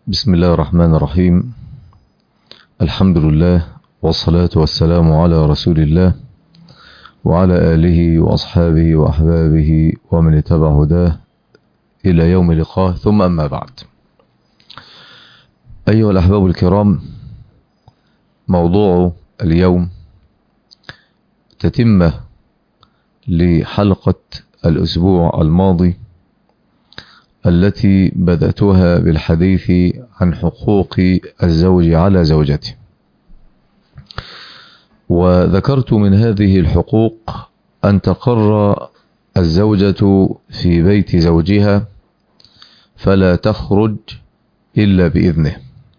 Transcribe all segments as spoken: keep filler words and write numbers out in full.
بسم الله الرحمن الرحيم. الحمد لله والصلاة والسلام على رسول الله وعلى آله وأصحابه وأحبابه ومن اتبع هداه إلى يوم لقاه، ثم أما بعد. أيها الأحباب الكرام، موضوع اليوم تتمة لحلقة الأسبوع الماضي التي بدأتها بالحديث عن حقوق الزوج على زوجته، وذكرت من هذه الحقوق أن تقر الزوجة في بيت زوجها فلا تخرج إلا بإذنه.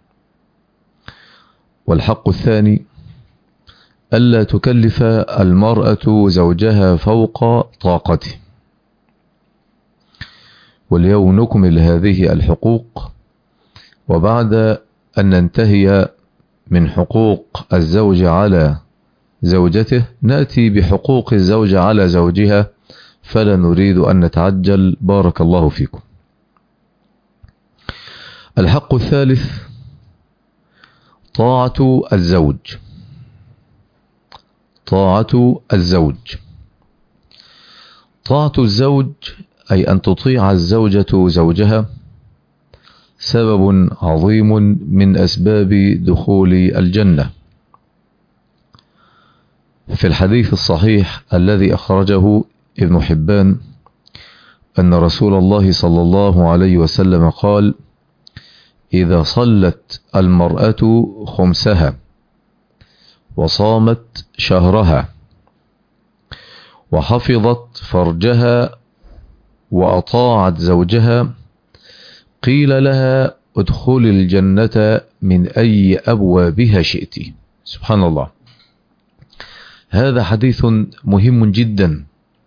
والحق الثاني ألا تكلف المرأة زوجها فوق طاقته. واليوم نكمل هذه الحقوق، وبعد أن ننتهي من حقوق الزوج على زوجته نأتي بحقوق الزوجة على زوجها، فلا نريد أن نتعجل بارك الله فيكم. الحق الثالث طاعة الزوج. طاعة الزوج طاعة الزوج أي أن تطيع الزوجة زوجها سبب عظيم من أسباب دخول الجنة. في الحديث الصحيح الذي أخرجه ابن حبان أن رسول الله صلى الله عليه وسلم قال: إذا صلت المرأة خمسها وصامت شهرها وحفظت فرجها وأطاعت زوجها قيل لها ادخل الجنة من أي أبوابها شئت. سبحان الله، هذا حديث مهم جدا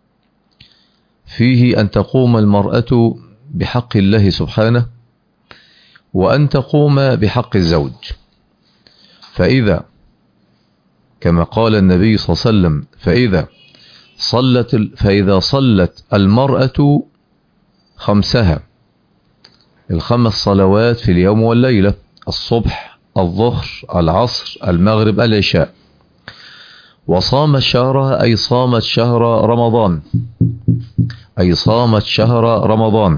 فيه أن تقوم المرأة بحق الله سبحانه وأن تقوم بحق الزوج. فإذا كما قال النبي صلى الله عليه وسلم فإذا صلت فإذا صلت المرأة خمسها، الخمس صلوات في اليوم والليلة، الصبح الظهر العصر المغرب العشاء، وصامت شهرها أي صامت شهر رمضان أي صامت شهر رمضان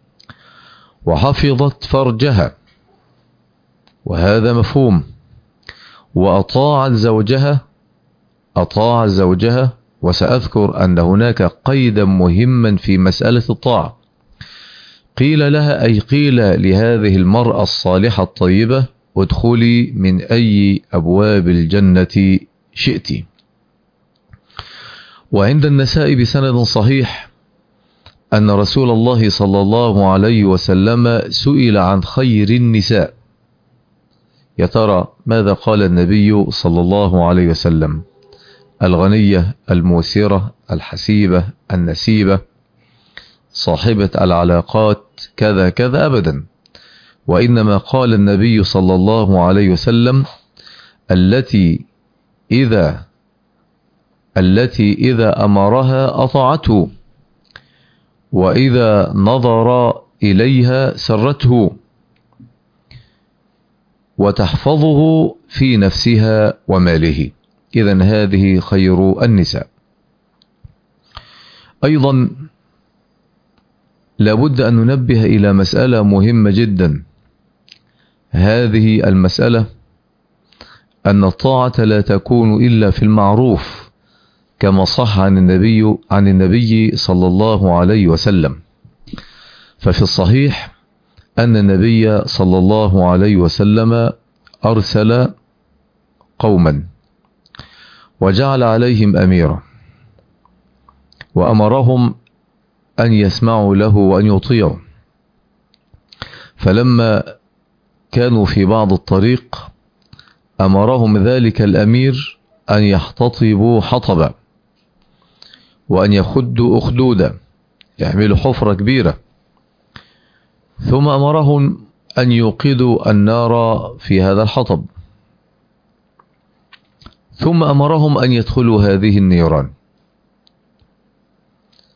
وحفظت فرجها، وهذا مفهوم، وأطاعت زوجها أطاعت زوجها وسأذكر أن هناك قيدا مهما في مسألة الطاعة. قيل لها أي قيل لهذه المرأة الصالحة الطيبة ادخلي من أي أبواب الجنة شئت. وعند النساء بسند صحيح أن رسول الله صلى الله عليه وسلم سئل عن خير النساء. يا ترى ماذا قال النبي صلى الله عليه وسلم؟ الغنية الموسرة الحسيبة النسيبة صاحبة العلاقات كذا كذا أبدا، وإنما قال النبي صلى الله عليه وسلم التي إذا التي إذا أمرها أطاعته وإذا نظر إليها سرته وتحفظه في نفسها وماله. إذن هذه خير النساء. أيضا لابد أن ننبه إلى مسألة مهمة جدا. هذه المسألة أن الطاعة لا تكون إلا في المعروف، كما صح عن النبي عن النبي صلى الله عليه وسلم. ففي الصحيح أن النبي صلى الله عليه وسلم أرسل قوما وجعل عليهم أميرا وأمرهم أن يسمعوا له وأن يطيعوا. فلما كانوا في بعض الطريق أمرهم ذلك الأمير أن يحتطبوا حطبا وأن يخدوا أخدودا، يعملوا حفرة كبيرة، ثم أمرهم أن يوقدوا النار في هذا الحطب، ثم أمرهم أن يدخلوا هذه النيران،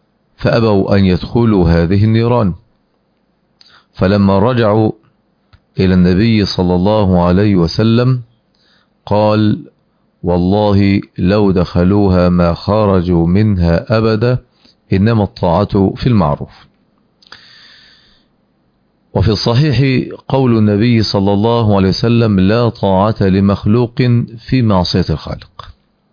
فأبوا أن يدخلوا هذه النيران. فلما رجعوا إلى النبي صلى الله عليه وسلم قال: والله لو دخلوها ما خرجوا منها أبدا، إنما الطاعة في المعروف. وفي الصحيح قول النبي صلى الله عليه وسلم: لا طاعة لمخلوق في معصية الخالق.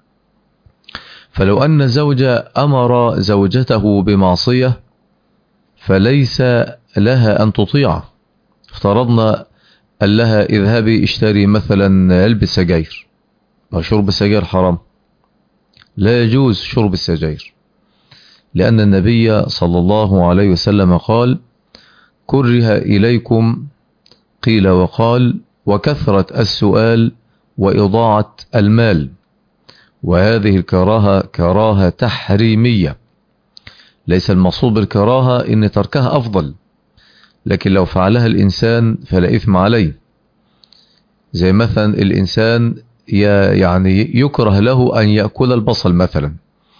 فلو أن زوجة أمر زوجته بمعصية فليس لها أن تطيعه. افترضنا قال لها: اذهبي اشتري مثلا علبة سجاير، وشرب السجاير حرام، لا يجوز شرب السجاير، لأن النبي صلى الله عليه وسلم قال: كره إليكم قيل وقال وكثرة السؤال وإضاعة المال. وهذه الكراهة كراهة تحريمية، ليس المقصود بالكراهة إن تركها أفضل، لكن لو فعلها الإنسان فلا إثم عليه. زي مثلا الإنسان يعني يكره له أن يأكل البصل مثلا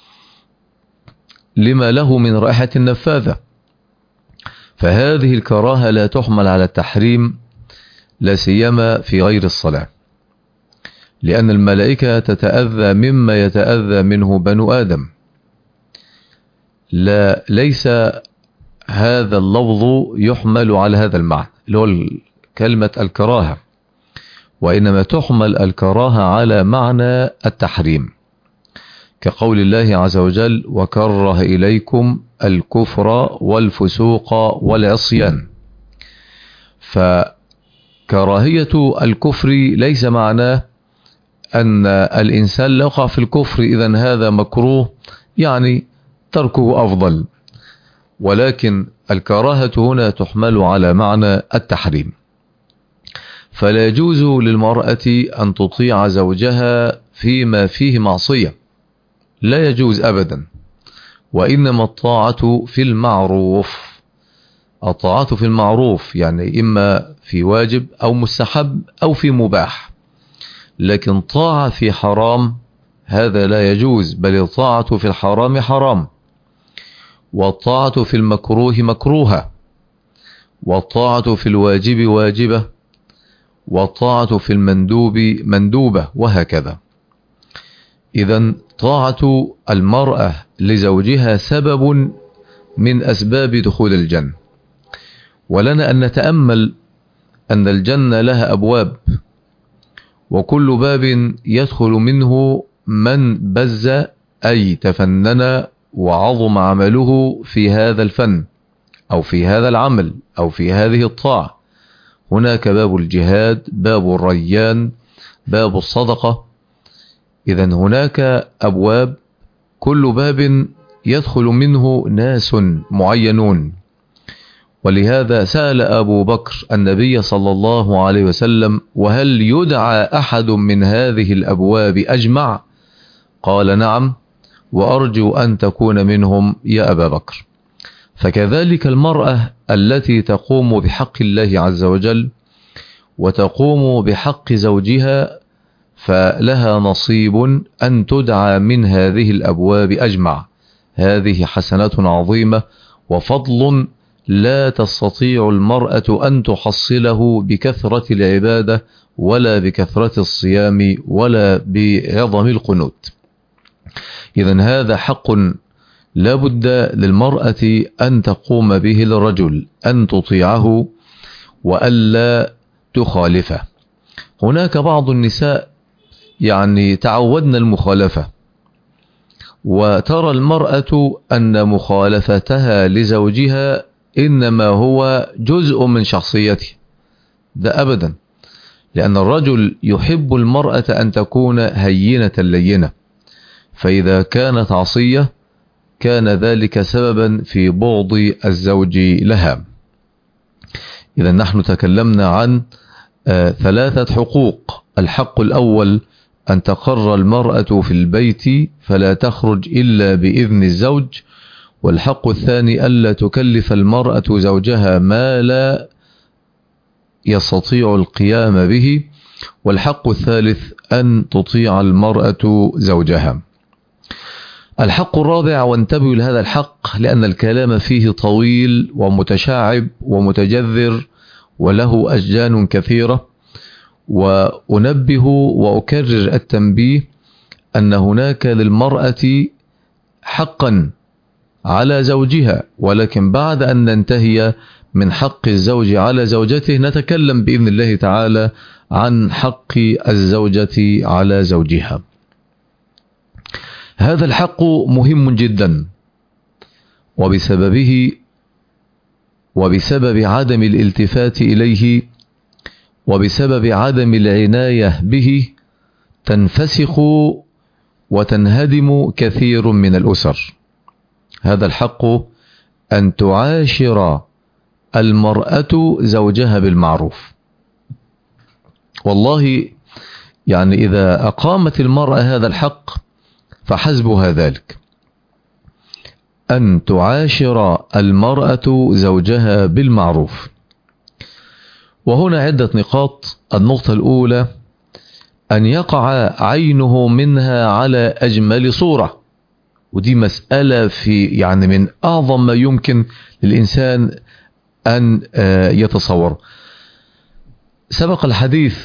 لما له من رائحة النفاذة، فهذه الكراهة لا تحمل على التحريم، لا سيما في غير الصلاة، لأن الملائكة تتأذى مما يتأذى منه بنو آدم. لا ليس هذا اللفظ يحمل على هذا المعنى اللي هو كلمة الكراهة، وإنما تحمل الكراهة على معنى التحريم، كقول الله عز وجل: وكره إليكم الكفر والفسوق والعصيان. فكراهية الكفر ليس معناه أن الإنسان لا يقع في الكفر إذن هذا مكروه، يعني تركه أفضل، ولكن الكراهة هنا تحمل على معنى التحريم. فلا يجوز للمرأة أن تطيع زوجها فيما فيه معصية، لا يجوز أبدا، وإنما الطاعة في المعروف. الطاعة في المعروف يعني إما في واجب أو مستحب أو في مباح، لكن طاعة في حرام هذا لا يجوز، بل الطاعة في الحرام حرام، والطاعة في المكروه مكروهة، والطاعة في الواجب واجبة، والطاعة في المندوب مندوبة، وهكذا. إذن طاعة المرأة لزوجها سبب من أسباب دخول الجنة، ولنا أن نتأمل أن الجنة لها أبواب، وكل باب يدخل منه من بز أي تفنن وعظم عمله في هذا الفن أو في هذا العمل أو في هذه الطاعة. هناك باب الجهاد، باب الريان، باب الصدقة. إذن هناك أبواب، كل باب يدخل منه ناس معينون. ولهذا سأل أبو بكر النبي صلى الله عليه وسلم: وهل يدعى أحد من هذه الأبواب أجمع؟ قال: نعم، وأرجو أن تكون منهم يا أبا بكر. فكذلك المرأة التي تقوم بحق الله عز وجل وتقوم بحق زوجها فلها نصيب أن تدعى من هذه الأبواب أجمع. هذه حسنة عظيمة وفضل لا تستطيع المرأة أن تحصله بكثرة العبادة ولا بكثرة الصيام ولا بعظم القنوت. إذن هذا حق لا بد للمرأة أن تقوم به للرجل، أن تطيعه وألا تخالفه. هناك بعض النساء يعني تعودنا المخالفة، وترى المرأة أن مخالفتها لزوجها إنما هو جزء من شخصيته. ده أبدا، لأن الرجل يحب المرأة أن تكون هينة لينة، فإذا كانت عصية كان ذلك سببا في بغض الزوج لها. إذا نحن تكلمنا عن آه ثلاثة حقوق. الحق الأول أن تقر المرأة في البيت فلا تخرج إلا بإذن الزوج. والحق الثاني ألا تكلف المرأة زوجها ما لا يستطيع القيام به. والحق الثالث أن تطيع المرأة زوجها. الحق الرابع، وانتبهوا لهذا الحق لأن الكلام فيه طويل ومتشعب ومتجذر وله أشجان كثيرة. وأنبه وأكرر التنبيه أن هناك للمرأة حقا على زوجها، ولكن بعد أن ننتهي من حق الزوج على زوجته نتكلم بإذن الله تعالى عن حق الزوجة على زوجها. هذا الحق مهم جدا، وبسببه وبسبب عدم الالتفات إليه وبسبب عدم العناية به تنفسخ وتنهدم كثير من الأسر. هذا الحق أن تعاشر المرأة زوجها بالمعروف. والله يعني إذا أقامت المرأة هذا الحق فحسبها ذلك، أن تعاشر المرأة زوجها بالمعروف. وهنا عدة نقاط. النقطة الأولى أن يقع عينه منها على أجمل صورة، ودي مسألة في يعني من أعظم ما يمكن للإنسان أن يتصور. سبق الحديث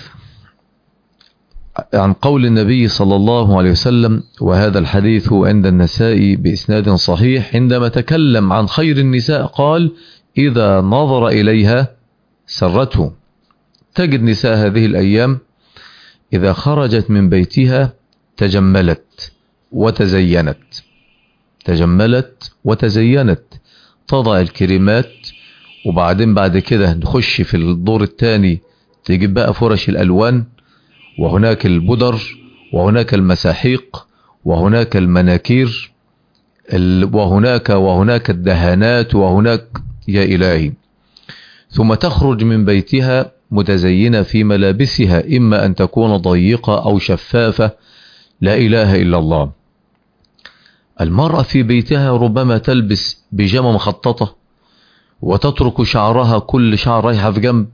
عن قول النبي صلى الله عليه وسلم، وهذا الحديث عند النسائي بإسناد صحيح، عندما تكلم عن خير النساء قال: إذا نظر إليها سرته. تجد نساء هذه الأيام إذا خرجت من بيتها تجملت وتزينت تجملت وتزينت تضع الكريمات، وبعدين بعد كده نخش في الدور الثاني تجيب بقى فرش الألوان، وهناك البدر، وهناك المساحيق، وهناك المناكير، وهناك وهناك الدهانات، وهناك يا إلهي. ثم تخرج من بيتها متزينة في ملابسها، إما أن تكون ضيقة أو شفافة. لا إله إلا الله. المرأة في بيتها ربما تلبس بيجامة مخططة وتترك شعرها كل شعر رايحة في جنب،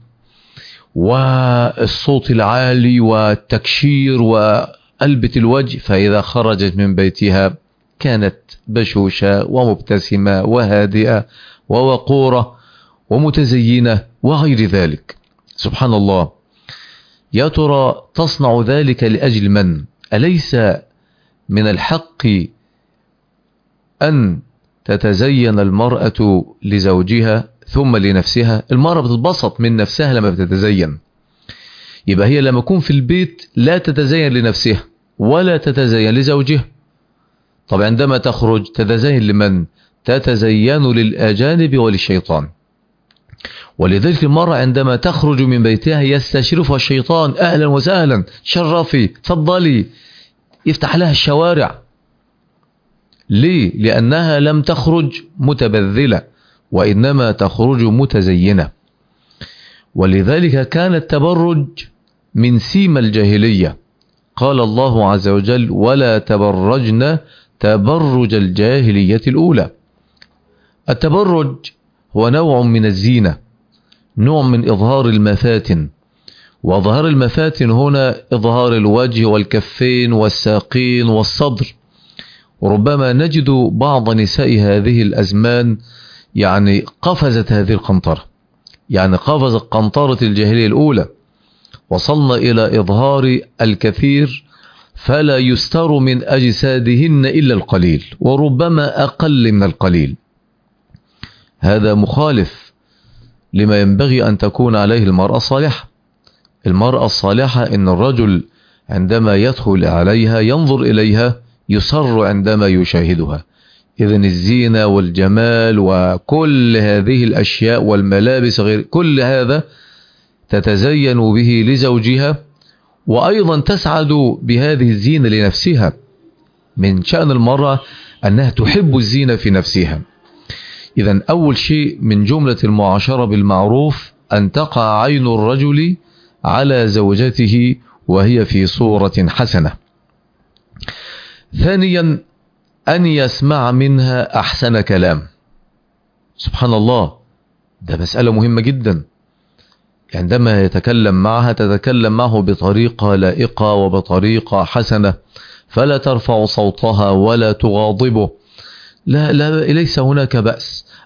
والصوت العالي والتكشير وقلبة الوجه، فإذا خرجت من بيتها كانت بشوشة ومبتسمة وهادئة ووقورة ومتزينة وغير ذلك. سبحان الله. يا ترى تصنع ذلك لأجل من؟ أليس من الحق أن تتزين المرأة لزوجها ثم لنفسها؟ المرأة بتتبسط من نفسها لما بتتزين. يبقى هي لما تكون في البيت لا تتزين لنفسها ولا تتزين لزوجها. طب عندما تخرج تتزين لمن؟ تتزين للأجانب وللشيطان. ولذلك المرأة عندما تخرج من بيتها يستشرفها الشيطان: أهلا وسهلا، شرفي، تفضلي، يفتح لها الشوارع. ليه؟ لأنها لم تخرج متبذلة، وإنما تخرج متزينة. ولذلك كان التبرج من سيم الجاهلية. قال الله عز وجل: ولا تبرجن تبرج الجاهلية الأولى. التبرج هو نوع من الزينة، نوع من إظهار المفاتن. وظهر المفاتن هنا إظهار الوجه والكفين والساقين والصدر. وربما نجد بعض نساء هذه الأزمان يعني قفزت هذه القنطرة، يعني قفزت قنطرة الجاهلية الأولى. وصلنا إلى إظهار الكثير فلا يستر من أجسادهن إلا القليل، وربما أقل من القليل. هذا مخالف لما ينبغي أن تكون عليه المرأة الصالحة. المرأة الصالحة إن الرجل عندما يدخل عليها ينظر إليها يسر عندما يشاهدها. إذن الزينة والجمال وكل هذه الأشياء والملابس غير كل هذا تتزين به لزوجها، وأيضا تسعد بهذه الزينة لنفسها. من شأن المرأة أنها تحب الزينة في نفسها. إذن أول شيء من جملة المعاشرة بالمعروف أن تقع عين الرجل على زوجته وهي في صورة حسنة. ثانيا أن يسمع منها أحسن كلام. سبحان الله، ده مسألة مهمة جدا. عندما يتكلم معها تتكلم معه بطريقة لائقة وبطريقة حسنة، فلا ترفع صوتها ولا تغاضبه. لا, لا ليس هناك بأس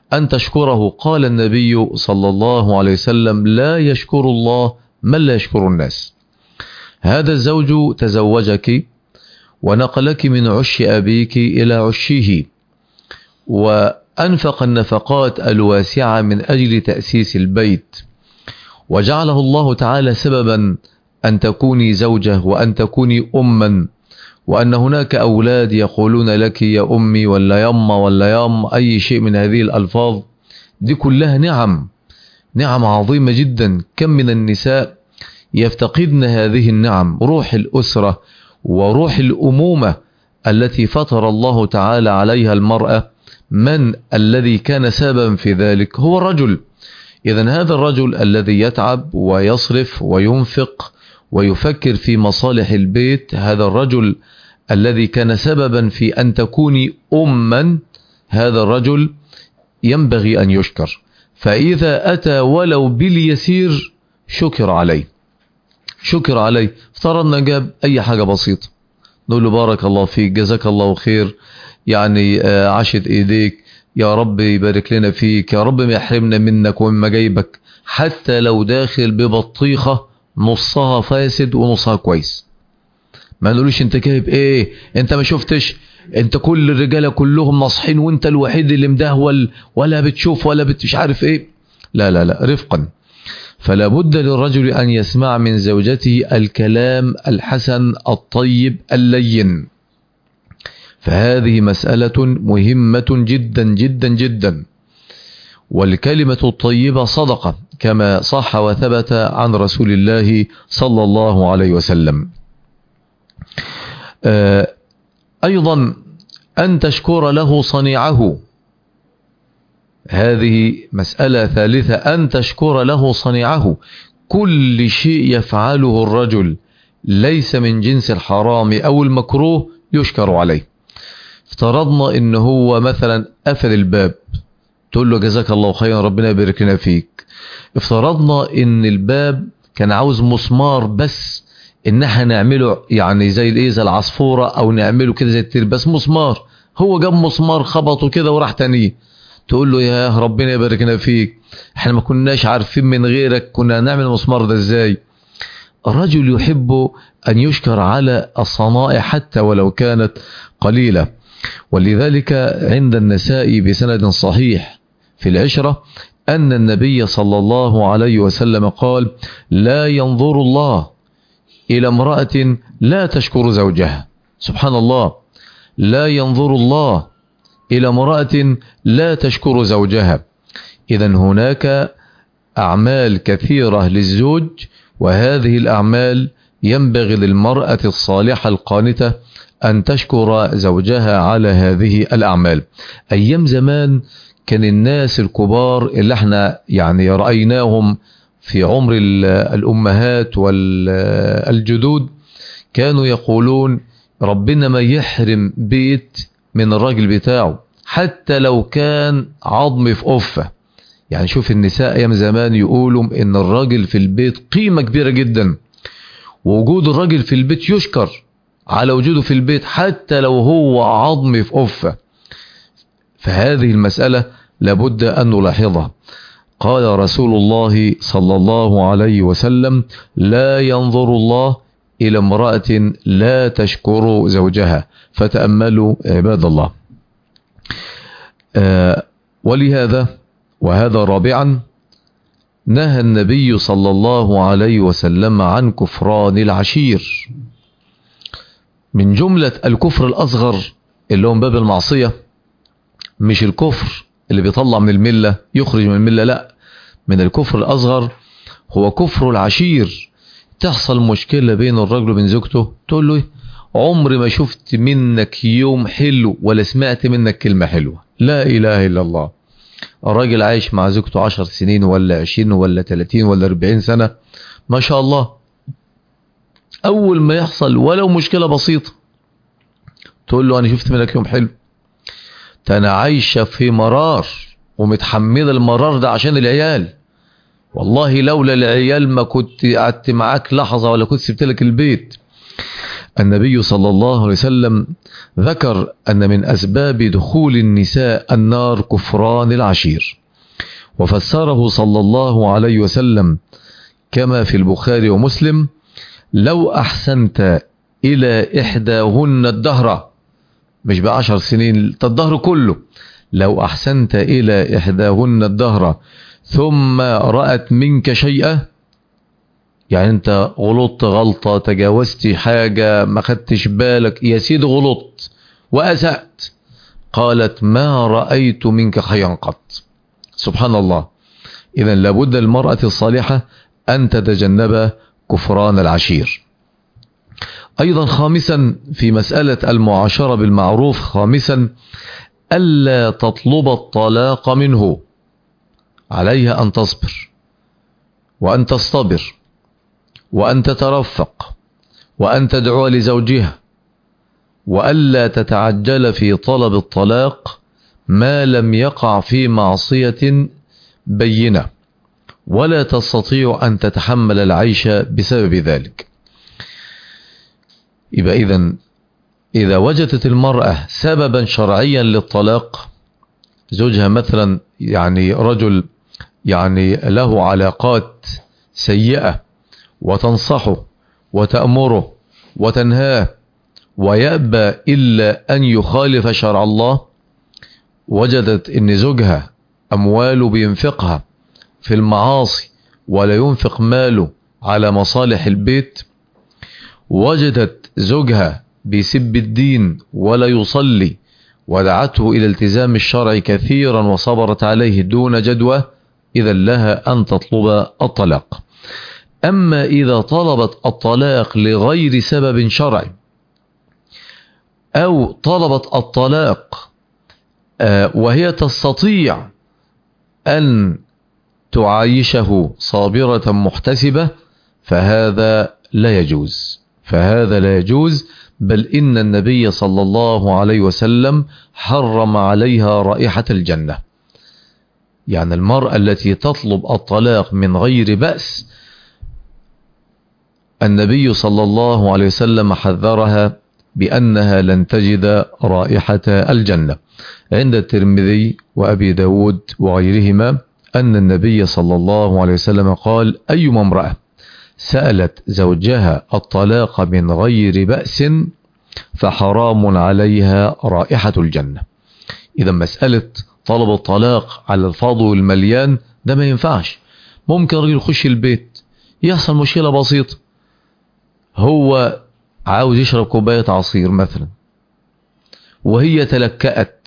أن تشكره. قال النبي صلى الله عليه وسلم: لا يشكر الله من لا يشكر الناس. هذا الزوج تزوجك ونقلك من عش أبيك إلى عشه، وأنفق النفقات الواسعة من أجل تأسيس البيت، وجعله الله تعالى سببا أن تكوني زوجة وأن تكوني أما، وأن هناك أولاد يقولون لك يا أمي ولا يما ولا يام أي شيء من هذه الألفاظ. دي كلها نعم، نعم عظيمة جدا. كم من النساء يفتقدن هذه النعم، روح الأسرة وروح الأمومة التي فطر الله تعالى عليها المرأة. من الذي كان سببا في ذلك؟ هو الرجل. إذن هذا الرجل الذي يتعب ويصرف وينفق ويفكر في مصالح البيت، هذا الرجل الذي كان سببا في أن تكوني أما، هذا الرجل ينبغي أن يشكر. فإذا أتى ولو باليسير شكر عليه، شكر عليه. افترضنا جاب أي حاجة بسيطة، نقول له بارك الله فيك، جزاك الله خير، يعني عاشت إيديك، يا رب يبارك لنا فيك، يا رب ما يحرمنا منك ومما جايبك. حتى لو داخل ببطيخة نصها فاسد ونصها كويس، ما نقولوش انت جايب ايه، انت ما شفتش، انت كل الرجالة كلهم ناصحين وانت الوحيد اللي مدهول ولا بتشوف ولا بت مش عارف ايه. لا لا لا، رفقا. فلا بد للرجل أن يسمع من زوجته الكلام الحسن الطيب اللين. فهذه مسألة مهمة جدا جدا جدا. والكلمة الطيبة صدقة كما صح وثبت عن رسول الله صلى الله عليه وسلم. أيضا أن تشكر له صنيعه، هذه مسألة ثالثة، أن تشكر له صنيعه. كل شيء يفعله الرجل ليس من جنس الحرام أو المكروه يشكر عليه. افترضنا إن هو مثلا قفل الباب، تقول له جزاك الله خيرا، ربنا يبارك لنا فيك. افترضنا إن الباب كان عاوز مسمار بس، إن احنا نعمله يعني زي الايه، زي العصفورة، أو نعمله كده زي التير، بس مسمار. هو جاب مسمار خبطه كده وراح تانيه، تقول له يا ربنا يبارك لنا فيك، احنا ما كناش عارفين من غيرك كنا هنعمل المسمار ده ازاي. الرجل يحب أن يشكر على الصنائع حتى ولو كانت قليلة. ولذلك عند النسائي بسند صحيح في العشرة أن النبي صلى الله عليه وسلم قال: لا ينظر الله إلى امرأة لا تشكر زوجها. سبحان الله، لا ينظر الله إلى امرأة لا تشكر زوجها. إذن هناك أعمال كثيرة للزوج، وهذه الأعمال ينبغي للمرأة الصالحة القانتة أن تشكر زوجها على هذه الأعمال. أيام زمان كان الناس الكبار اللي احنا يعني رأيناهم في عمر الأمهات والجدود كانوا يقولون ربنا ما يحرم بيت من الراجل بتاعه حتى لو كان عظم في أفة. يعني شوف النساء أيام زمان يقولوا إن الراجل في البيت قيمة كبيرة جدا، ووجود الراجل في البيت يشكر على وجوده في البيت حتى لو هو عظم في أفة. فهذه المسألة لابد أن نلاحظها. قال رسول الله صلى الله عليه وسلم: لا ينظر الله إلى امرأة لا تشكر زوجها. فتأملوا عباد الله. آه ولهذا وهذا رابعا نهى النبي صلى الله عليه وسلم عن كفران العشير. من جملة الكفر الأصغر اللي هو باب المعصية، مش الكفر اللي بيطلع من الملة يخرج من الملة، لا، من الكفر الأصغر هو كفر العشير. تحصل مشكلة بين الرجل وبين زوجته، تقول له عمري ما شفت منك يوم حلو ولا سمعت منك كلمة حلوة. لا إله إلا الله. الراجل عايش مع زوجته عشر سنين ولا عشرين ولا تلاتين ولا أربعين سنة، ما شاء الله، أول ما يحصل ولو مشكلة بسيطة تقول له أنا شفت منك يوم حلو. أنا عايشة في مرار ومتحملة المرار ده عشان العيال، والله لولا العيال ما كنت قعدت معاك لحظة ولا كنت سبت لك البيت. النبي صلى الله عليه وسلم ذكر أن من أسباب دخول النساء النار كفران العشير، وفسره صلى الله عليه وسلم كما في البخاري ومسلم: لو أحسنت إلى إحداهن الدهر، مش بعشر سنين، الدهر كله، لو أحسنت إلى إحداهن الدهر ثم رأت منك شيئا، يعني أنت غلطت غلطة، تجاوزت حاجة، ما خدتش بالك، يا سيدي غلطت وأسأت، قالت: ما رأيت منك خيرا قط. سبحان الله. إذن لابد المرأة الصالحة أن تتجنب كفران العشير. أيضا خامسا في مسألة المعاشرة بالمعروف، خامسا ألا تطلب الطلاق منه، عليها أن تصبر وأن تصطبر وأن تترفق وأن تدعو لزوجها، وألا تتعجل في طلب الطلاق ما لم يقع في معصية بينة، ولا تستطيع أن تتحمل العيش بسبب ذلك. يبقى إذن إذا وجدت المرأة سببا شرعيا للطلاق، زوجها مثلا يعني رجل يعني له علاقات سيئة، وتنصحه وتأمره وتنهاه ويأبى إلا أن يخالف شرع الله، وجدت إن زوجها أمواله بينفقها في المعاصي ولا ينفق ماله على مصالح البيت، وجدت زوجها بيسب الدين ولا يصلي، ودعته إلى التزام الشرع كثيرا وصبرت عليه دون جدوى، إذا لها أن تطلب الطلاق. أما إذا طلبت الطلاق لغير سبب شرعي، أو طلبت الطلاق وهي تستطيع أن تعايشه صابرة محتسبة، فهذا لا يجوز، فهذا لا يجوز، بل إن النبي صلى الله عليه وسلم حرم عليها رائحة الجنة. يعني المرأة التي تطلب الطلاق من غير بأس، النبي صلى الله عليه وسلم حذرها بأنها لن تجد رائحة الجنة. عند الترمذي وأبي داود وغيرهما أن النبي صلى الله عليه وسلم قال: أيما امرأة سألت زوجها الطلاق من غير بأس فحرام عليها رائحة الجنة. إذا مسألة طلب الطلاق على الفاضي والمليان ده ما ينفعش. ممكن رجل يخش البيت يحصل مشكلة بسيطة، هو عاوز يشرب كوباية عصير مثلا، وهي تلكأت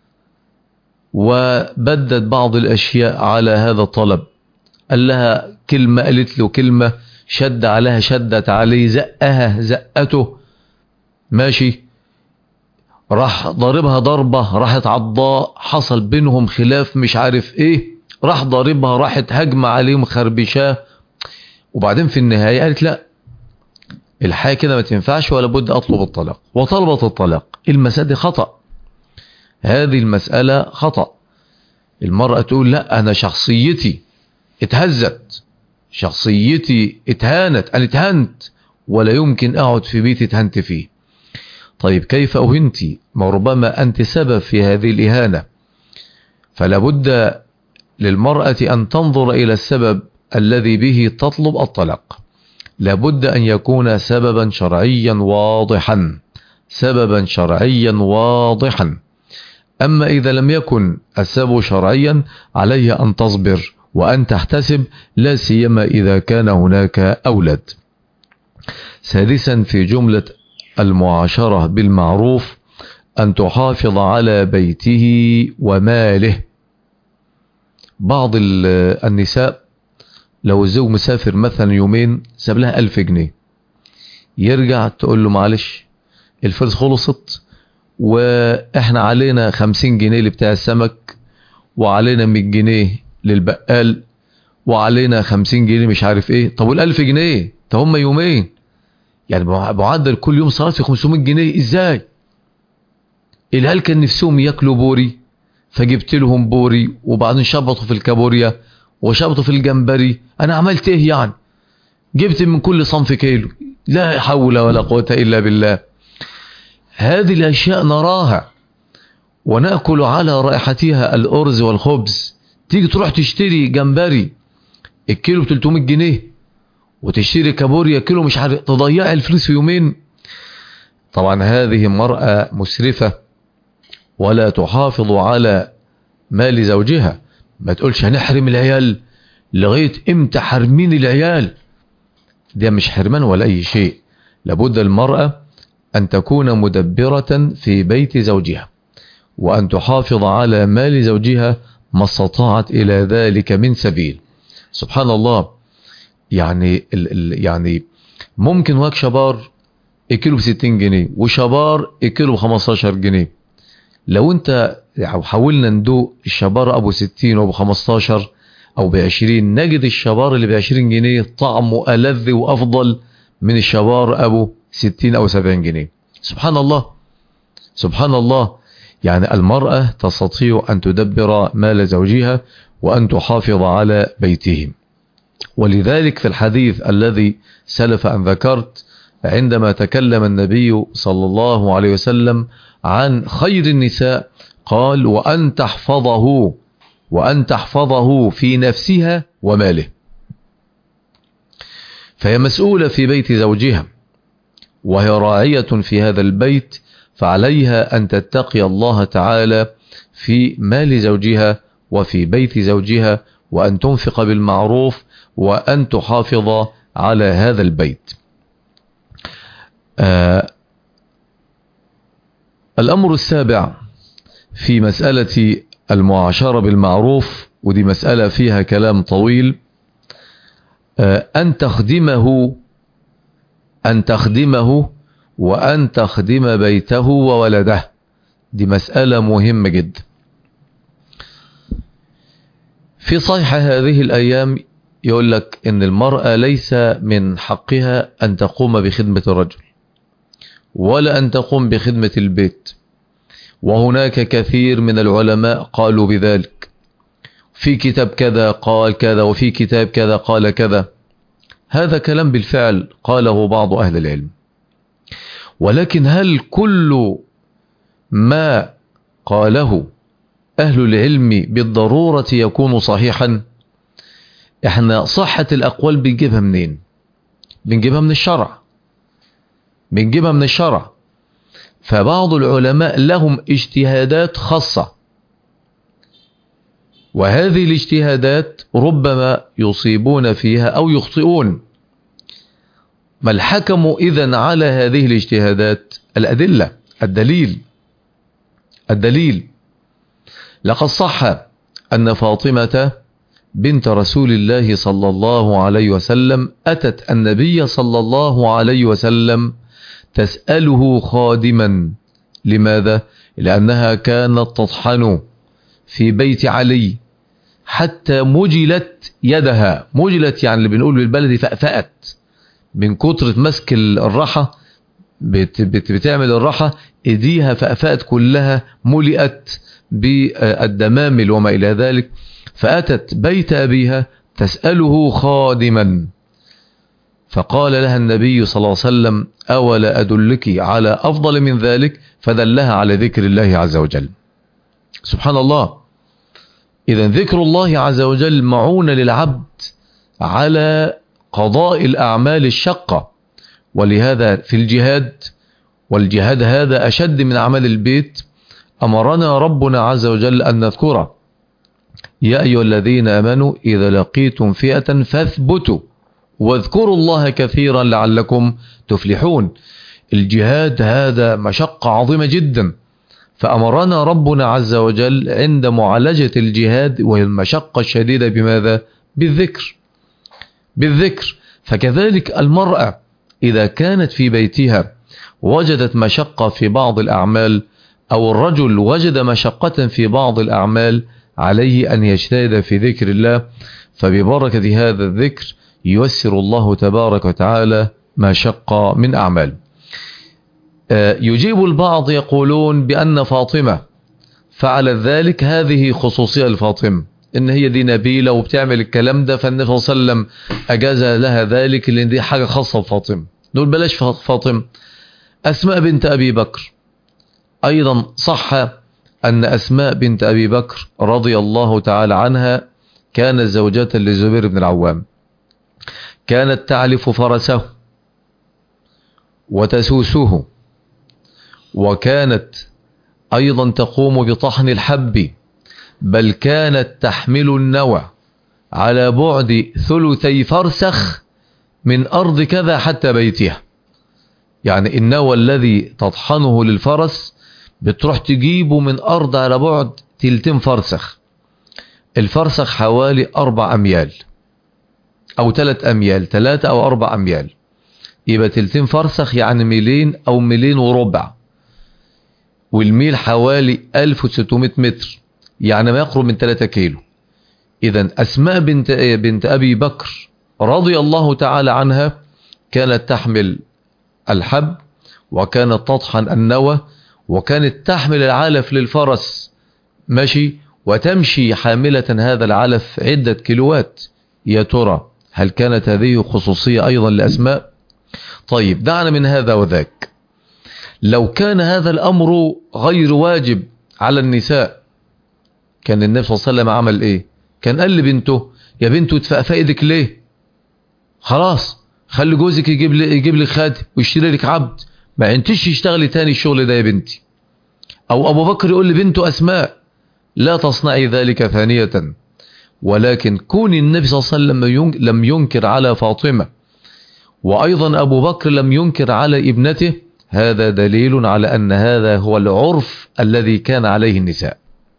وبدت بعض الأشياء على هذا الطلب، قال لها كلمة، قالت له كلمة، شد عليها شدت عليه، زقها زقته، ماشي، راح ضاربها ضربة، راحت عضاء، حصل بينهم خلاف مش عارف ايه، راح ضاربها، راحت هجمة عليه مخربشاه، وبعدين في النهاية قالت لا، الحياة كده ما تنفعش ولا بد أطلب الطلاق، وطلبت الطلاق. المسألة خطأ، هذه المسألة خطأ. المرأة تقول لا، أنا شخصيتي اتهزت، شخصيتي اتهانت، أنا اتهنت ولا يمكن أقعد في بيتي اتهنت فيه. طيب كيف أهنت؟ ما ربما أنت سبب في هذه الإهانة، فلا بد للمرأة أن تنظر إلى السبب الذي به تطلب الطلاق، لابد أن يكون سببا شرعيا واضحا، سببا شرعيا واضحا. أما إذا لم يكن السبب شرعيا، عليها أن تصبر وأن تحتسب، لا سيما إذا كان هناك أولاد. سادسا في جملة المعاشرة بالمعروف أن تحافظ على بيته وماله. بعض النساء لو الزوج مسافر مثلا يومين ساب لها ألف جنيه، يرجع تقول له معلش الفلوس خلصت، واحنا علينا خمسين جنيه لبتاع السمك، وعلينا مية جنيه للبقال، وعلينا خمسين جنيه مش عارف ايه. طب والألف جنيه ده هم يومين، يعني معدل كل يوم صرف خمسمية جنيه، ازاي؟ الهال كان نفسهم ياكلوا بوري فجبت لهم بوري، وبعدين شبطوا في الكابوريا وشبطوا في الجمبري، انا عملت ايه يعني؟ جبت من كل صنف كيلو، لا حول ولا قوة إلا بالله. هذه الأشياء نراها ونأكل على رائحتها الأرز والخبز. تيجي تروح تشتري جمبري الكيلو ب ثلاثمائة جنيه، وتشتري كابوريا كيلو مش عارف، تضيع الفلوس في يومين. طبعا هذه مرأة مسرفة ولا تحافظ على مال زوجها. ما تقولش هنحرم العيال، لغاية امتى حرمين العيال؟ ده مش حرمان ولا أي شيء. لابد المرأة أن تكون مدبرة في بيت زوجها، وأن تحافظ على مال زوجها ما استطاعت إلى ذلك من سبيل. سبحان الله. يعني ال ال يعني ممكن واك شبار الكيلو بستين جنيه، وشبار الكيلو بخمستاشر جنيه. لو انت حاولنا ندوق الشبار ابو ستين وابو خمستاشر او بعشرين، نجد الشبار اللي بعشرين جنيه طعمه ألذ وافضل من الشبار ابو ستين او سبعين جنيه. سبحان الله سبحان الله. يعني المرأة تستطيع ان تدبر مال زوجها وان تحافظ على بيتهم. ولذلك في الحديث الذي سلف أن ذكرت، عندما تكلم النبي صلى الله عليه وسلم عن خير النساء قال: وأن تحفظه وأن تحفظه في نفسها وماله. فهي مسؤولة في بيت زوجها، وهي راعية في هذا البيت، فعليها أن تتقي الله تعالى في مال زوجها وفي بيت زوجها، وأن تنفق بالمعروف، وأن تحافظ على هذا البيت. آه الأمر السابع في مسألة المعاشرة بالمعروف، ودي مسألة فيها كلام طويل، آه أن تخدمه أن تخدمه وأن تخدم بيته وولده. دي مسألة مهمة جدا. في صحيح هذه الأيام يقول لك إن المرأة ليس من حقها أن تقوم بخدمة الرجل ولا أن تقوم بخدمة البيت، وهناك كثير من العلماء قالوا بذلك. في كتاب كذا قال كذا، وفي كتاب كذا قال كذا. هذا كلام بالفعل قاله بعض أهل العلم، ولكن هل كل ما قاله أهل العلم بالضرورة يكون صحيحا؟ احنا صحة الأقوال بنجيبها منين؟ بنجيبها من الشرع بنجيبها من الشرع فبعض العلماء لهم اجتهادات خاصة، وهذه الاجتهادات ربما يصيبون فيها أو يخطئون. ما الحكم إذن على هذه الاجتهادات؟ الأدلة، الدليل الدليل لقد صح أن فاطمة بنت رسول الله صلى الله عليه وسلم أتت النبي صلى الله عليه وسلم تسأله خادما. لماذا؟ لأنها كانت تطحن في بيت علي حتى مجلت يدها. مجلت يعني اللي بنقول بالبلدي فأفأت من كترة مسك الرحى، بت بت بتعمل الرحى، ايديها فأفأت كلها، ملئت بالدمامل وما إلى ذلك. فأتت بيت أبيها تسأله خادما، فقال لها النبي صلى الله عليه وسلم: أولا أدلك على أفضل من ذلك؟ فدلها على ذكر الله عز وجل. سبحان الله. إذا ذكر الله عز وجل معونة للعبد على قضاء الأعمال الشقة. ولهذا في الجهاد، والجهاد هذا أشد من أعمال البيت، أمرنا ربنا عز وجل أن نذكره: يا أيها الذين آمنوا إذا لقيتم فئة فاثبتوا واذكروا الله كثيرا لعلكم تفلحون. الجهاد هذا مشقة عظيمة جدا، فأمرنا ربنا عز وجل عند معالجة الجهاد والمشقة الشديدة بماذا؟ بالذكر بالذكر. فكذلك المرأة إذا كانت في بيتها وجدت مشقة في بعض الأعمال، أو الرجل وجد مشقة في بعض الأعمال، عليه أن يجتهد في ذكر الله، فببركة هذا الذكر ييسر الله تبارك وتعالى ما شق من أعمال. يجيب البعض يقولون بأن فاطمة فعلت ذلك، هذه خصوصية لفاطمة، إن هي دي نبيلة وبتعمل الكلام ده، فالنبي صلى الله عليه وسلم أجاز لها ذلك لأن دي حاجة خاصة بفاطمة. نقول بلاش فاطمة، أسماء بنت أبي بكر. أيضا صح أن أسماء بنت أبي بكر رضي الله تعالى عنها كانت زوجة للزبير بن العوام، كانت تعلف فرسه وتسوسه، وكانت أيضا تقوم بطحن الحب، بل كانت تحمل النوى على بعد ثلثي فرسخ من أرض كذا حتى بيتها. يعني النوى الذي تطحنه للفرس بتروح تجيبه من أرض على بعد تلتين فرسخ. الفرسخ حوالي أربع أميال أو ثلاث أميال، ثلاثة أو أربع أميال، يبقى تلتين فرسخ يعني ميلين أو ميلين وربع، والميل حوالي ألف وستمائة متر، يعني ما يقرب من ثلاثة كيلو. إذن أسماء بنت, بنت أبي بكر رضي الله تعالى عنها كانت تحمل الحب، وكانت تطحن النوى، وكانت تحمل العلف للفرس ماشي، وتمشي حاملة هذا العلف عدة كيلوات. يا ترى هل كانت هذه خصوصية أيضا لأسماء؟ طيب دعنا من هذا وذاك. لو كان هذا الأمر غير واجب على النساء كان النبي صلى الله عليه وسلم عمل إيه؟ كان قال لبنته يا بنته اتفقفق ايدك ليه؟ خلاص خلي جوزك يجيب لي يجيب لك خادم ويشتري لك عبد، ما انتش تشتغلي تاني الشغل ده يا بنتي. أو أبو بكر يقول لبنته أسماء لا تصنعي ذلك ثانية. ولكن كون النبي صلى الله عليه وسلم لم ينكر على فاطمة، وأيضا أبو بكر لم ينكر على ابنته، هذا دليل على أن هذا هو العرف الذي كان عليه النساء.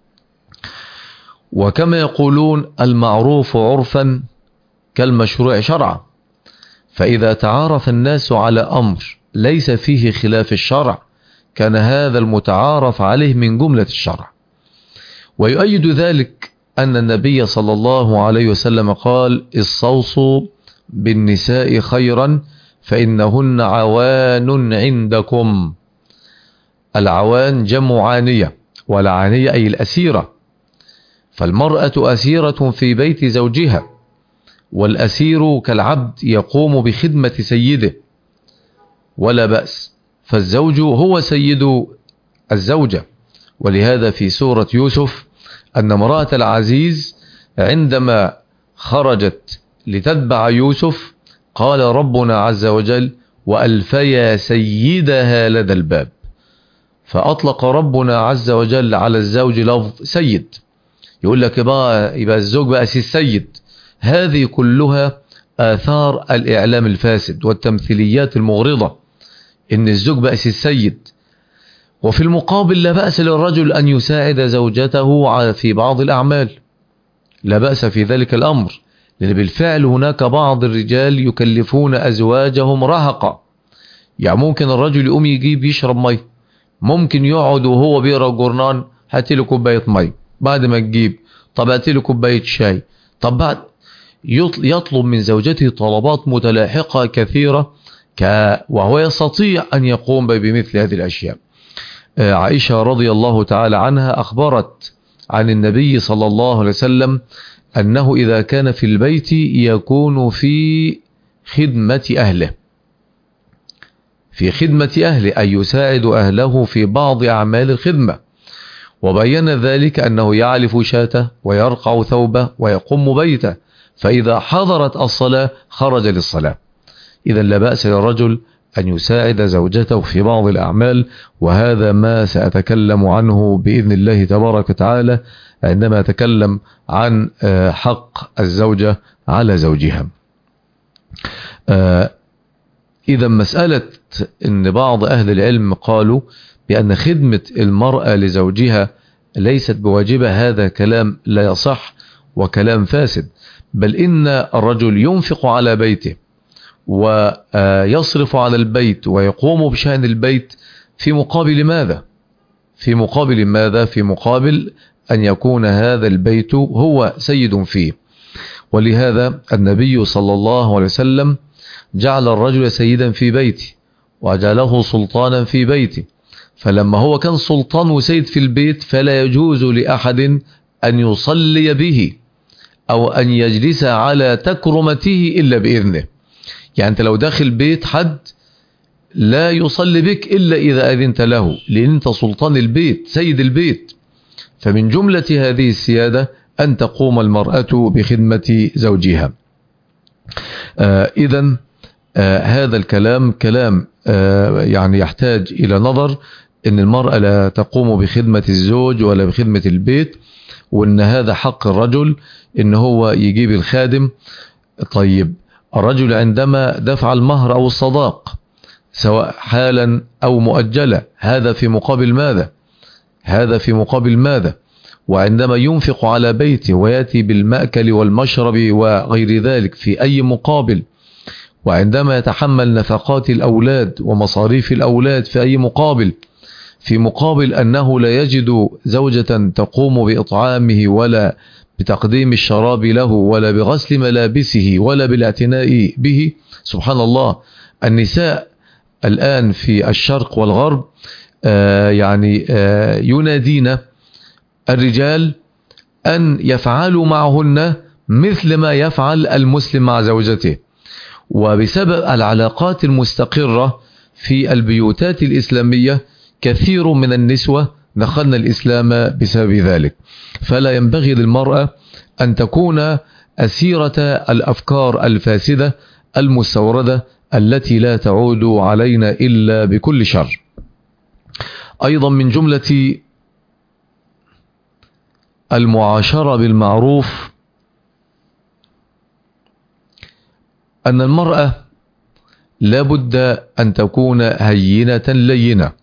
وكما يقولون المعروف عرفا كالمشروع شرعا، فإذا تعارف الناس على أمر ليس فيه خلاف الشرع كان هذا المتعارف عليه من جملة الشرع. ويؤيد ذلك أن النبي صلى الله عليه وسلم قال استوصوا بالنساء خيرا فإنهن عوان عندكم. العوان جمع عانية، والعانية أي الأسيرة، فالمرأة أسيرة في بيت زوجها، والأسير كالعبد يقوم بخدمة سيده ولا بأس، فالزوج هو سيد الزوجة. ولهذا في سورة يوسف أن امرأة العزيز عندما خرجت لتتبع يوسف قال ربنا عز وجل وألفيا سيدها لدى الباب، فأطلق ربنا عز وجل على الزوج لفظ سيد. يقول لك يبقى, يبقى الزوج بقى السيد. هذه كلها آثار الإعلام الفاسد والتمثيليات المغرضة، إن الزوج بقى السيد. وفي المقابل لا بأس للرجل أن يساعد زوجته في بعض الأعمال، لا بأس في ذلك الأمر، لأن بالفعل هناك بعض الرجال يكلفون أزواجهم رهقا. يعني ممكن الرجل يقوم يجيب يشرب مي، ممكن يقعد وهو بيقرا جورنان هاتي له كوبايه مي، بعد ما تجيب طب هاتي له كوبايه شاي، طب بعد يطلب من زوجته طلبات متلاحقه كثيره ك... وهو يستطيع أن يقوم بمثل هذه الأشياء. عائشة رضي الله تعالى عنها أخبرت عن النبي صلى الله عليه وسلم أنه إذا كان في البيت يكون في خدمة أهله، في خدمة أهله أي يساعد أهله في بعض أعمال الخدمة. وبين ذلك أنه يعلف شاته ويرقع ثوبه ويقوم بيته، فإذا حضرت الصلاة خرج للصلاة. إذا لا بأس للرجل أن يساعد زوجته في بعض الأعمال، وهذا ما سأتكلم عنه بإذن الله تبارك وتعالى عندما أتكلم عن حق الزوجة على زوجها. إذا مسألة أن بعض أهل العلم قالوا بأن خدمة المرأة لزوجها ليست بواجبة، هذا كلام لا يصح وكلام فاسد، بل إن الرجل ينفق على بيته ويصرف على البيت ويقوم بشأن البيت في مقابل ماذا؟ في مقابل ماذا؟ في مقابل أن يكون هذا البيت هو سيد فيه. ولهذا النبي صلى الله عليه وسلم جعل الرجل سيدا في بيته وجعله سلطانا في بيته، فلما هو كان سلطان وسيد في البيت فلا يجوز لأحد أن يصلي به أو أن يجلس على تكرمته إلا بإذنه. يعني أنت لو داخل بيت حد لا يصلي بك إلا إذا أذنت له، لأن أنت سلطان البيت سيد البيت. فمن جملة هذه السيادة أن تقوم المرأة بخدمة زوجها. آه إذن آه هذا الكلام كلام آه يعني يحتاج إلى نظر، إن المرأة لا تقوم بخدمة الزوج ولا بخدمة البيت، وإن هذا حق الرجل إن هو يجيب الخادم. طيب الرجل عندما دفع المهر أو الصداق سواء حالا أو مؤجلا، هذا في مقابل ماذا؟ هذا في مقابل ماذا؟ وعندما ينفق على بيته ويأتي بالمأكل والمشرب وغير ذلك في أي مقابل، وعندما يتحمل نفقات الأولاد ومصاريف الأولاد في أي مقابل، في مقابل أنه لا يجد زوجة تقوم بإطعامه ولا بتقديم الشراب له ولا بغسل ملابسه ولا بالاعتناء به. سبحان الله، النساء الآن في الشرق والغرب آه يعني آه ينادين الرجال أن يفعلوا معهن مثل ما يفعل المسلم مع زوجته، وبسبب العلاقات المستقرة في البيوتات الإسلامية كثير من النسوة دخلن الإسلام بسبب ذلك. فلا ينبغي للمرأة أن تكون أسيرة الأفكار الفاسدة المستوردة التي لا تعود علينا إلا بكل شر. أيضا من جملة المعاشرة بالمعروف أن المرأة لا بد أن تكون هينة لينة،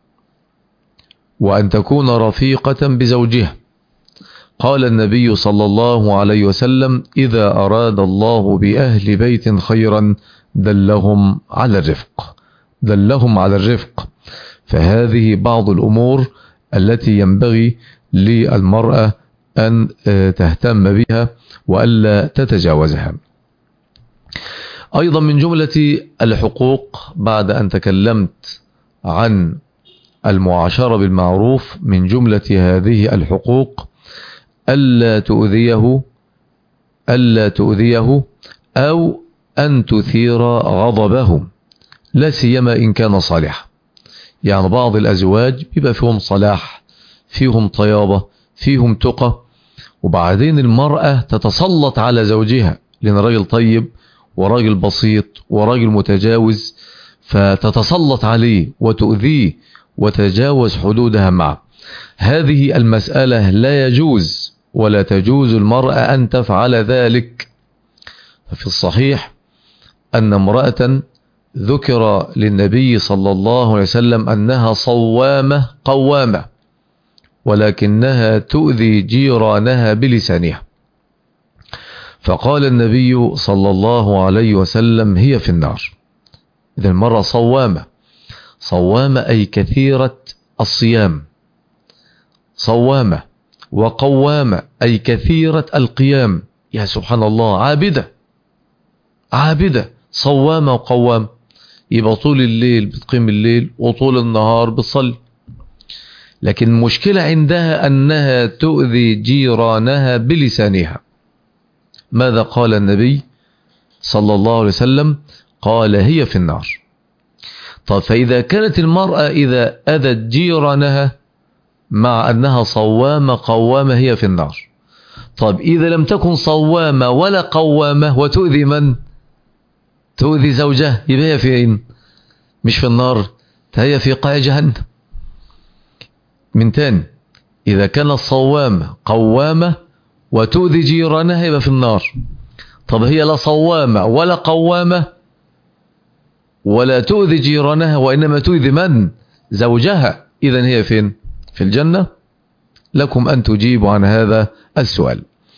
وأن تكون رفيقة بزوجها. قال النبي صلى الله عليه وسلم: إذا أراد الله بأهل بيت خيرا دلهم على الرفق، دلهم على الرفق. فهذه بعض الأمور التي ينبغي للمرأة أن تهتم بها وألا تتجاوزها. أيضا من جملة الحقوق بعد أن تكلمت عن المعاشرة بالمعروف، من جملة هذه الحقوق ألا تؤذيه ألا تؤذيه أو أن تثير غضبه، لا سيما إن كان صالحا. يعني بعض الأزواج بيبقى فيهم صلاح، فيهم طيابة، فيهم تقى، وبعدين المرأة تتسلط على زوجها لأن راجل طيب وراجل بسيط وراجل متجاوز، فتتسلط عليه وتؤذيه وتجاوز حدودها معه. هذه المسألة لا يجوز ولا تجوز المرأة أن تفعل ذلك. ففي الصحيح أن امرأة ذكر للنبي صلى الله عليه وسلم أنها صوامة قوامة، ولكنها تؤذي جيرانها بلسانها، فقال النبي صلى الله عليه وسلم: هي في النار. إذا المرأة صوامة، صوامة أي كثيرة الصيام، صوامة، وقوامة أي كثيرة القيام. يا سبحان الله، عابدة عابدة صوامة وقوامة، يبقى طول الليل بتقيم الليل وطول النهار بتصلي. لكن المشكلة عندها أنها تؤذي جيرانها بلسانها. ماذا قال النبي صلى الله عليه وسلم؟ قال: هي في النار. طب فإذا كانت المرأة إذا أذت جيرانها مع أنها صوامة قوامة هي في النار، طب إذا لم تكن صوامة ولا قوامة وتؤذي من؟ تؤذي زوجها، يبقى هي فين؟ مش في النار، هي في قاع جهنم. من تاني، إذا كانت صوامة قوامة وتؤذي جيرانها يبقى في النار. طب هي لا صوامة ولا قوامة ولا تؤذي جيرانها، وإنما تؤذي من؟ زوجها، إذن هي فين؟ في الجنة. لكم أن تجيبوا عن هذا السؤال.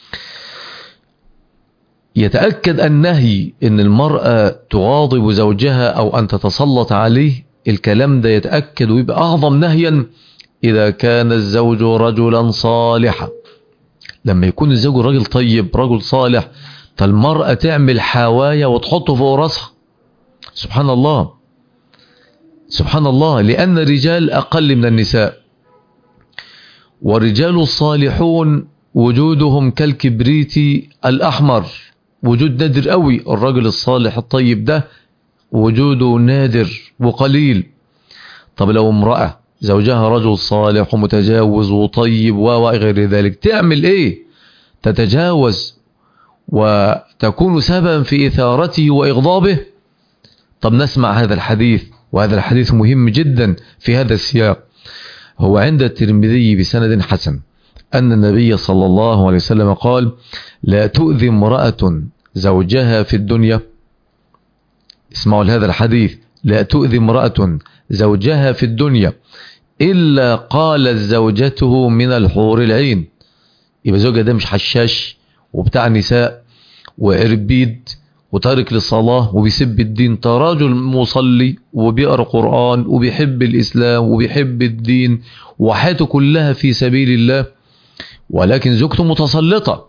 يتأكد النهي أن المرأة تغاضب زوجها أو أن تتسلط عليه، الكلام ده يتأكد ويبقى أعظم نهيا إذا كان الزوج رجلا صالحا. لما يكون الزوج راجل طيب رجل صالح، فالمرأة تعمل حوايا وتحطه فوق راسها. سبحان الله، سبحان الله، لأن الرجال أقل من النساء، والرجال الصالحون وجودهم كالكبريت الأحمر، وجود نادر قوي. الرجل الصالح الطيب ده وجوده نادر وقليل. طب لو امرأة زوجها رجل صالح ومتجاوز وطيب وغير ذلك تعمل ايه؟ تتجاوز وتكون سببا في إثارته وإغضابه. طب نسمع هذا الحديث، وهذا الحديث مهم جدا في هذا السياق. هو عند الترمذي بسند حسن أن النبي صلى الله عليه وسلم قال: لا تؤذي امرأة زوجها في الدنيا. اسمعوا هذا الحديث: لا تؤذي امرأة زوجها في الدنيا إلا قالت زوجته من الحور العين. يبقى زوجها ده مش حشاش وبتاع نساء وعربيد وتارك للصلاة وبيسب الدين. ده راجل مصلي وبيقرأ قرآن وبيحب الإسلام وبيحب الدين وحياته كلها في سبيل الله، ولكن زوجته متسلطة.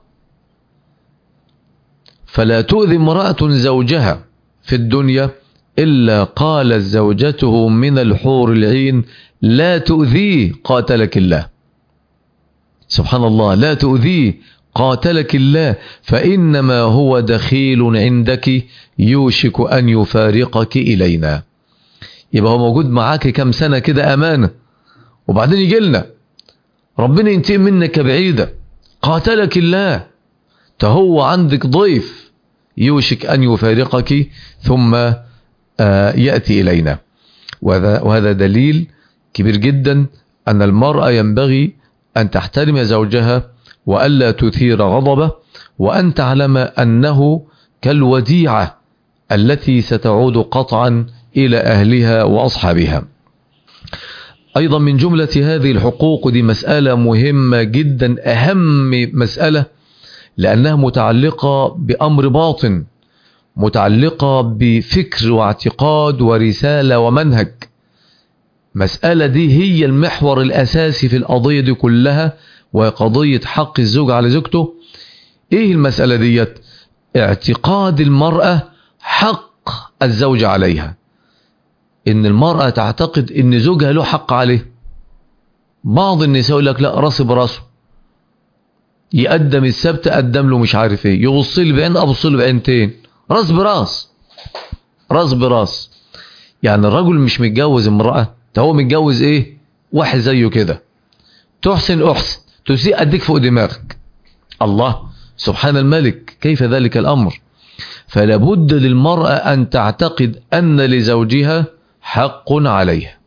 فلا تؤذي امرأة زوجها في الدنيا إلا قالت زوجته من الحور العين: لا تؤذيه قاتلك الله. سبحان الله، لا تؤذيه قاتلك الله، فإنما هو دخيل عندك يوشك أن يفارقك إلينا. يبقى هو موجود معاك كم سنة كده أمانة، وبعدين يجي لنا ربنا ينتقم منك بعيدة. قاتلك الله، تهو عندك ضيف يوشك أن يفارقك ثم يأتي إلينا. وهذا, وهذا دليل كبير جدا أن المرأة ينبغي أن تحترم زوجها وألا تثير غضبه، وأن تعلم أنه كالوديعة التي ستعود قطعا إلى أهلها وأصحابها. أيضا من جملة هذه الحقوق، دي مسألة مهمة جدا، أهم مسألة، لأنها متعلقة بأمر باطن، متعلقة بفكر واعتقاد ورسالة ومنهج. مسألة دي هي المحور الأساسي في القضية دي كلها، وقضية حق الزوج على زوجته. ايه المسألة ديت؟ اعتقاد المرأة حق الزوج عليها، ان المرأة تعتقد ان زوجها له حق عليه. بعض النساء يقول لك لا، راسي براسه، يقدم السبت قدم له مش عارف ايه، يغص لي بعين ابص له بعينتين، راس براس، راس براس. يعني الرجل مش متجوز امرأة، ده هو متجوز ايه؟ واحد زيه كده، تحسن احسن، تسيء اديك فوق دماغك. الله سبحان الملك، كيف ذلك الامر؟ فلا بد للمرأة ان تعتقد ان لزوجها حق عليها.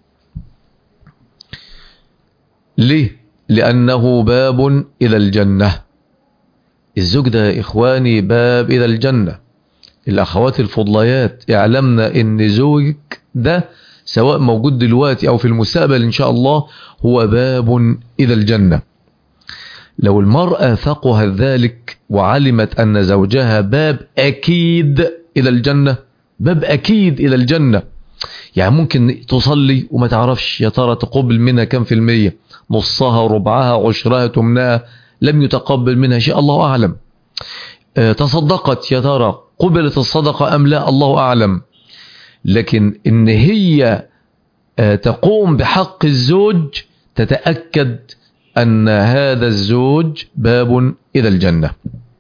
ليه؟ لانه باب الى الجنة. الزوج ده يا اخواني باب الى الجنة. الاخوات الفضليات، اعلمنا ان زوجك ده سواء موجود دلوقتي او في المستقبل ان شاء الله هو باب الى الجنة. لو المرأة فقهت ذلك وعلمت ان زوجها باب اكيد الى الجنة، باب اكيد الى الجنة. يعني ممكن تصلي وما تعرفش يا ترى تقبل منها كم في المية، نصها، ربعها، عشرها، تمنها، لم يتقبل منها شيء، الله اعلم. أه تصدقت، يا ترى قبلت الصدقة ام لا، الله اعلم. لكن ان هي أه تقوم بحق الزوج، تتأكد ان هذا الزوج باب الى الجنة.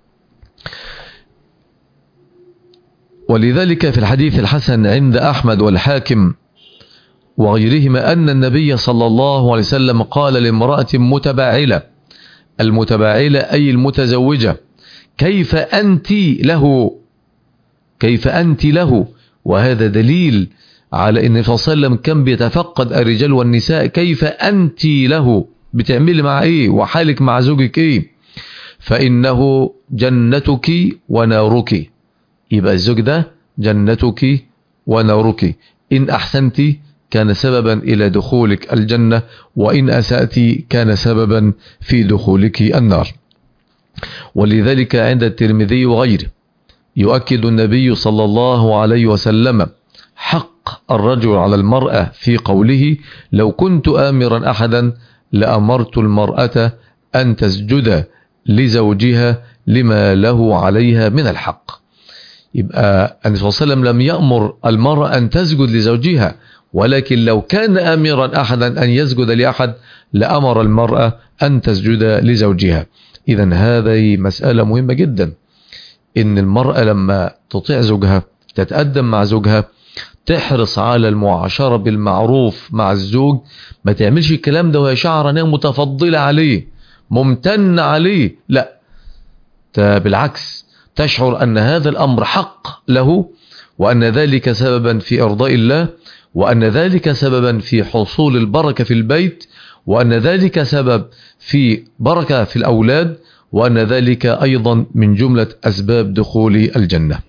ولذلك في الحديث الحسن عند أحمد والحاكم وغيرهما أن النبي صلى الله عليه وسلم قال لامرأة متباعلة، المتباعلة أي المتزوجة: كيف أنت له؟ كيف أنت له؟ وهذا دليل على أن صلى الله عليه وسلم كان بيتفقد الرجال والنساء. كيف أنت له؟ بتعملي مع إيه؟ وحالك مع زوجك إيه؟ فإنه جنتك ونارك. يبقى الزوج ده جنتك ونارك، إن أحسنت كان سببا إلى دخولك الجنة، وإن أسأت كان سببا في دخولك النار. ولذلك عند الترمذي وغيره يؤكد النبي صلى الله عليه وسلم حق الرجل على المرأة في قوله: لو كنت آمرا أحدا لأمرت المرأة أن تسجد لزوجها لما له عليها من الحق. يبقى النبي صلى الله عليه وسلم لم يأمر المرأة أن تسجد لزوجها، ولكن لو كان آمرا أحدا أن يسجد لأحد لأمر المرأة أن تسجد لزوجها. إذن هذه مسألة مهمة جدا، إن المرأة لما تطيع زوجها، تتقدم مع زوجها، تحرص على المعاشرة بالمعروف مع الزوج، ما تعملش الكلام ده وهي شعر انها متفضلة عليه ممتن عليه، لا، بالعكس تشعر أن هذا الأمر حق له، وأن ذلك سببا في إرضاء الله، وأن ذلك سببا في حصول البركة في البيت، وأن ذلك سبب في بركة في الأولاد، وأن ذلك أيضا من جملة أسباب دخول الجنة.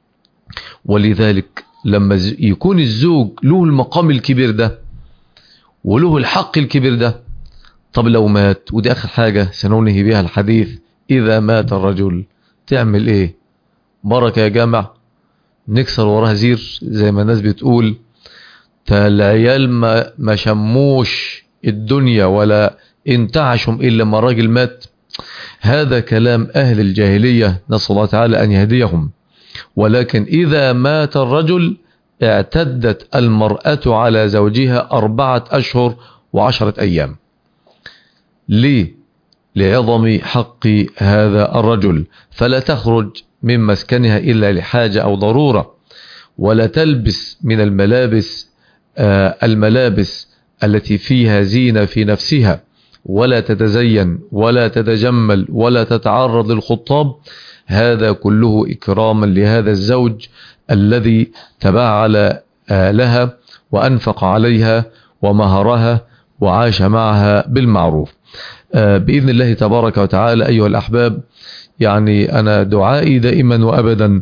ولذلك لما يكون الزوج له المقام الكبير ده وله الحق الكبير ده، طب لو مات، ودي آخر حاجة سننهي بها الحديث، إذا مات الرجل تعمل إيه؟ بركة يا جامع، نكسر وراها زير زي ما الناس بتقول، العيال ما, ما شموش الدنيا ولا انتعشهم إلا ما راجل مات. هذا كلام أهل الجاهلية، نسأل الله تعالى أن يهديهم. ولكن إذا مات الرجل اعتدت المرأة على زوجها أربعة أشهر وعشرة أيام. ليه؟ لعظم حق هذا الرجل، فلا تخرج من مسكنها إلا لحاجة أو ضرورة، ولا تلبس من الملابس آه الملابس التي فيها زينة في نفسها، ولا تتزين ولا تتجمل ولا تتعرض للخطاب. هذا كله إكراما لهذا الزوج الذي تبعل آه لها وأنفق عليها ومهرها وعاش معها بالمعروف. آه بإذن الله تبارك وتعالى أيها الأحباب، يعني أنا دعائي دائما وأبدا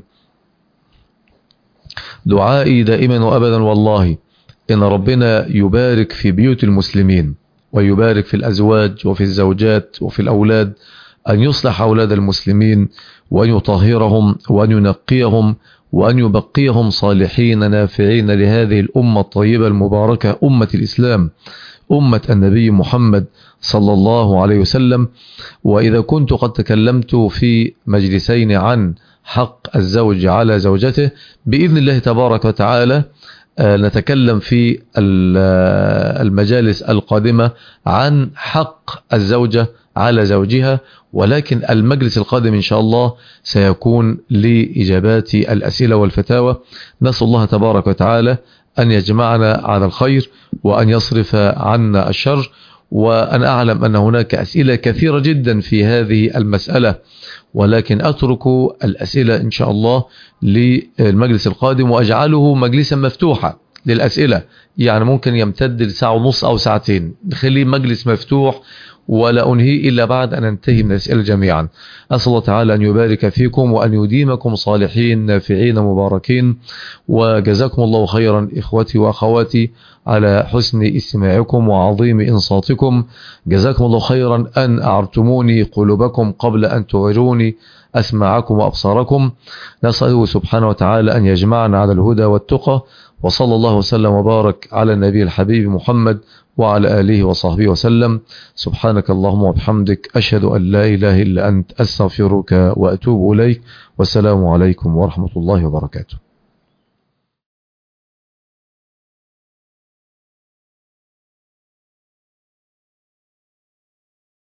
دعائي دائما وأبدا والله إن ربنا يبارك في بيوت المسلمين، ويبارك في الأزواج وفي الزوجات وفي الأولاد، أن يصلح أولاد المسلمين وأن يطهرهم وأن ينقيهم وأن يبقيهم صالحين نافعين لهذه الأمة الطيبة المباركة، أمة الإسلام، أمة النبي محمد صلى الله عليه وسلم. وإذا كنت قد تكلمت في مجلسين عن حق الزوج على زوجته، بإذن الله تبارك وتعالى نتكلم في المجالس القادمة عن حق الزوجة على زوجها، ولكن المجلس القادم إن شاء الله سيكون لإجابات الأسئلة والفتاوى. نسأل الله تبارك وتعالى أن يجمعنا على الخير وأن يصرف عنا الشر. وأنا أعلم أن هناك أسئلة كثيرة جدا في هذه المسألة، ولكن أترك الأسئلة إن شاء الله للمجلس القادم، وأجعله مجلسا مفتوحا للأسئلة، يعني ممكن يمتد لساعة ونص أو ساعتين، نخليه مجلس مفتوح ولا أنهي إلا بعد أن ننتهي من الأسئلة جميعا. أسأل الله تعالى أن يبارك فيكم وأن يديمكم صالحين نافعين مباركين، وجزاكم الله خيرا إخوتي وأخواتي على حسن استماعكم وعظيم إنصاتكم. جزاكم الله خيرا أن أعرتموني قلوبكم قبل أن تعيروني أسماعكم وأبصاركم. نسأله سبحانه وتعالى أن يجمعنا على الهدى والتقى، وصلى الله وسلم وبارك على النبي الحبيب محمد وعلى آله وصحبه وسلم. سبحانك اللهم وبحمدك، أشهد أن لا إله إلا أنت، أستغفرك وأتوب إليك، والسلام عليكم ورحمة الله وبركاته.